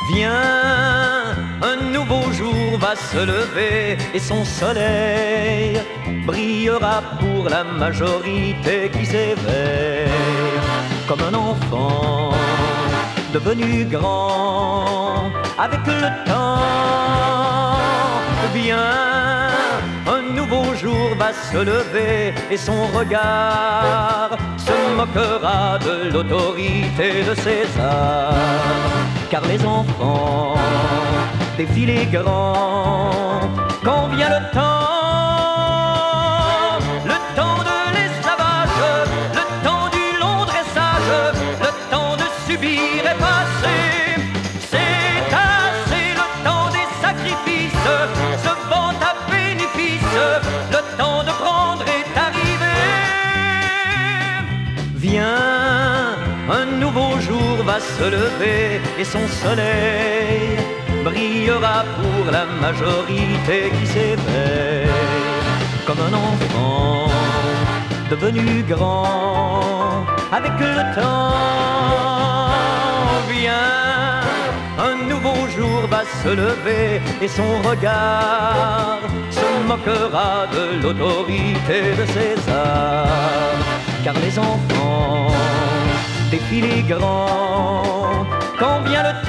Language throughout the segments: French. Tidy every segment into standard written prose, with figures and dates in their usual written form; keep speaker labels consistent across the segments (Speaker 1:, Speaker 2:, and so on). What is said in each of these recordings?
Speaker 1: Viens, un nouveau jour va se lever et son soleil brillera pour la majorité qui s'éveille comme un enfant devenu grand avec le temps. Viens, un nouveau jour va se lever et son regard se moquera de l'autorité de César. Car les enfants défient les grands quand vient le temps de l'esclavage, le temps du long dressage, le temps de subir est passé. C'est assez, le temps des sacrifices se vend à bénéfice, le temps de prendre est arrivé. Viens, un nouveau jour va se lever et son soleil brillera pour la majorité qui s'éveille comme un enfant devenu grand avec le temps. Viens, un nouveau jour va se lever et son regard se moquera de l'autorité de César. Car les enfants défient les grands quand vient le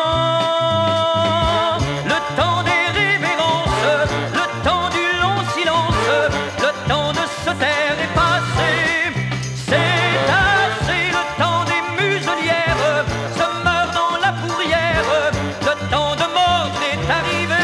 Speaker 1: temps des révérences, le temps du long silence, le temps de se taire est passé. C'est assez, le temps des muselières se meurt dans la fourrière, le temps de mordre est arrivé.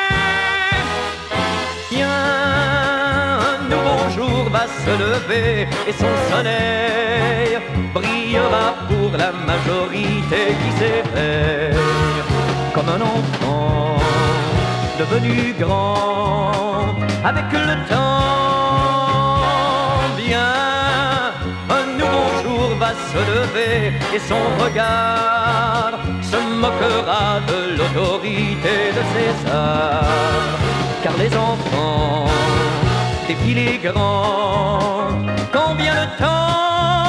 Speaker 1: Viens, un nouveau jour va se lever et son soleil brillera pour la majorité qui s'éveille comme un enfant devenu grand avec le temps. Viens, un nouveau jour va se lever et son regard se moquera de l'autorité de César. Car les enfants défient les grands quand vient le temps